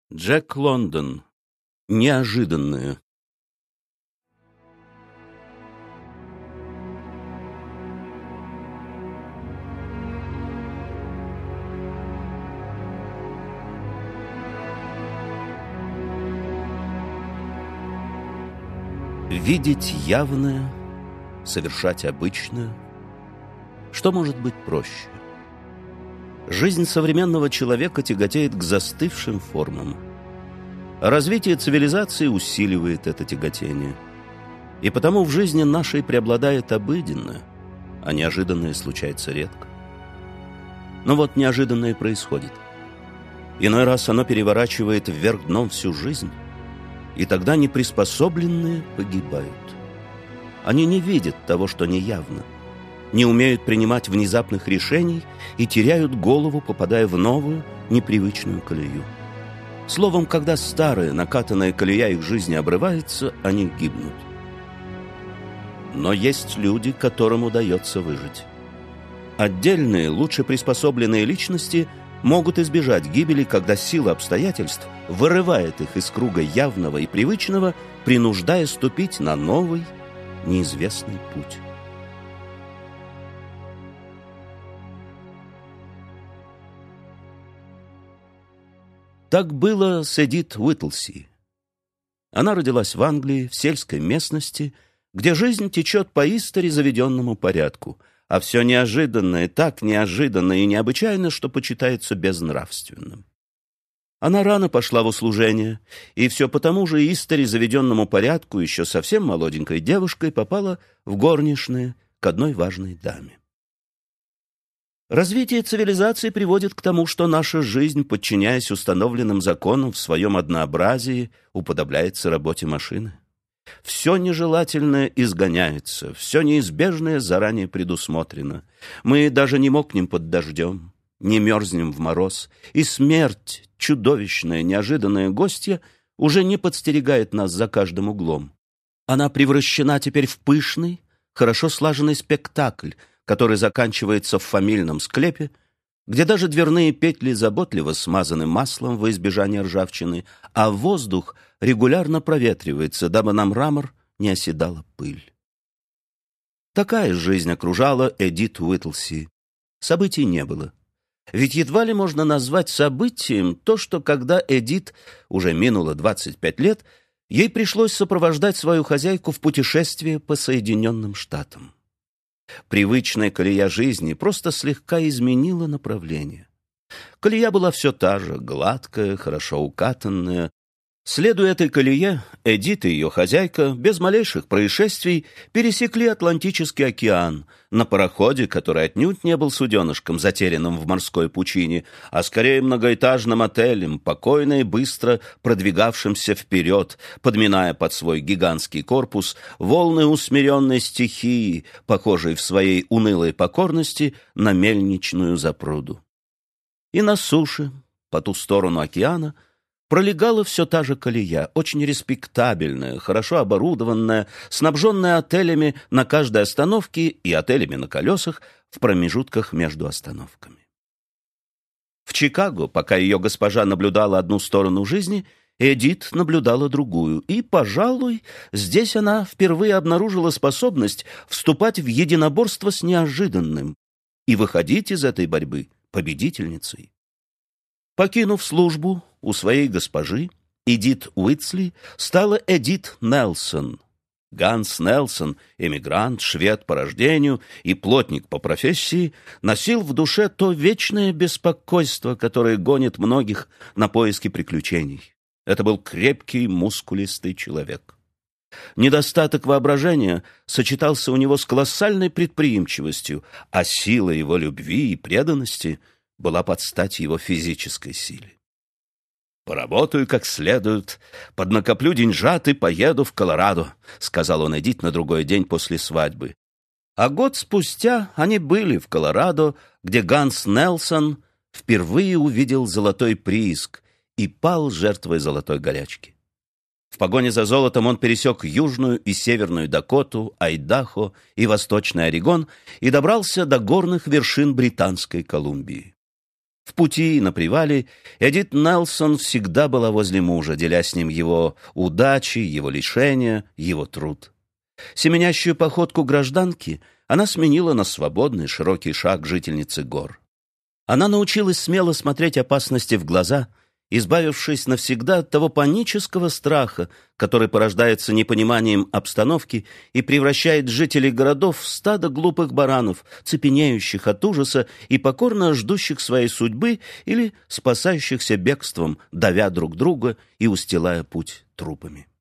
Джек Лондон. Неожиданное. Видеть явное, совершать обычное. Что может быть проще? Жизнь современного человека тяготеет к застывшим формам. Развитие цивилизации усиливает это тяготение. И потому в жизни нашей преобладает обыденное, а неожиданное случается редко. Но вот неожиданное происходит. Иной раз оно переворачивает вверх дном всю жизнь, и тогда неприспособленные погибают. Они не видят того, что неявно, не умеют принимать внезапных решений и теряют голову, попадая в новую, непривычную колею. Словом, когда старая, накатанная колея их жизни обрывается, они гибнут. Но есть люди, которым удается выжить. Отдельные, лучше приспособленные личности могут избежать гибели, когда сила обстоятельств вырывает их из круга явного и привычного, принуждая ступить на новый, неизвестный путь. Так было с Эдит Уитлси. Она родилась в Англии, в сельской местности, где жизнь течет по истори заведенному порядку, а все неожиданное так неожиданно и необычайно, что почитается безнравственным. Она рано пошла в услужение, и все по тому же истори заведенному порядку еще совсем молоденькой девушкой попала в горничные к одной важной даме. Развитие цивилизации приводит к тому, что наша жизнь, подчиняясь установленным законам в своем однообразии, уподобляется работе машины. Все нежелательное изгоняется, все неизбежное заранее предусмотрено. Мы даже не мокнем под дождем, не мерзнем в мороз, и смерть, чудовищная, неожиданная гостья, уже не подстерегает нас за каждым углом. Она превращена теперь в пышный, хорошо слаженный спектакль, который заканчивается в фамильном склепе, где даже дверные петли заботливо смазаны маслом во избежание ржавчины, а воздух регулярно проветривается, дабы на мрамор не оседала пыль. Такая жизнь окружала Эдит Уитлси. Событий не было. Ведь едва ли можно назвать событием то, что когда Эдит уже минуло 25 лет, ей пришлось сопровождать свою хозяйку в путешествие по Соединенным Штатам. Привычная колея жизни просто слегка изменила направление. Колея была все та же, гладкая, хорошо укатанная. Следуя этой колее, Эдит и ее хозяйка без малейших происшествий пересекли Атлантический океан на пароходе, который отнюдь не был суденышком, затерянным в морской пучине, а скорее многоэтажным отелем, покойно и быстро продвигавшимся вперед, подминая под свой гигантский корпус волны усмиренной стихии, похожей в своей унылой покорности на мельничную запруду. И на суше, по ту сторону океана, пролегала все та же колея, очень респектабельная, хорошо оборудованная, снабженная отелями на каждой остановке и отелями на колесах в промежутках между остановками. В Чикаго, пока ее госпожа наблюдала одну сторону жизни, Эдит наблюдала другую, и, пожалуй, здесь она впервые обнаружила способность вступать в единоборство с неожиданным и выходить из этой борьбы победительницей. Покинув службу у своей госпожи, Эдит Уитсли стала Эдит Нельсон. Ганс Нельсон, эмигрант, швед по рождению и плотник по профессии, носил в душе то вечное беспокойство, которое гонит многих на поиски приключений. Это был крепкий, мускулистый человек. Недостаток воображения сочетался у него с колоссальной предприимчивостью, а сила его любви и преданности была под стать его физической силе. «Поработаю как следует, поднакоплю деньжат и поеду в Колорадо», — сказал он Эдит на другой день после свадьбы. А год спустя они были в Колорадо, где Ганс Нельсон впервые увидел золотой прииск и пал жертвой золотой горячки. В погоне за золотом он пересек Южную и Северную Дакоту, Айдахо и Восточный Орегон и добрался до горных вершин Британской Колумбии. В пути и на привале Эдит Нельсон всегда была возле мужа, деля с ним его удачи, его лишения, его труд. Семенящую походку гражданки она сменила на свободный широкий шаг жительницы гор. Она научилась смело смотреть опасности в глаза, избавившись навсегда от того панического страха, который порождается непониманием обстановки и превращает жителей городов в стадо глупых баранов, цепенеющих от ужаса и покорно ждущих своей судьбы или спасающихся бегством, давя друг друга и устилая путь трупами.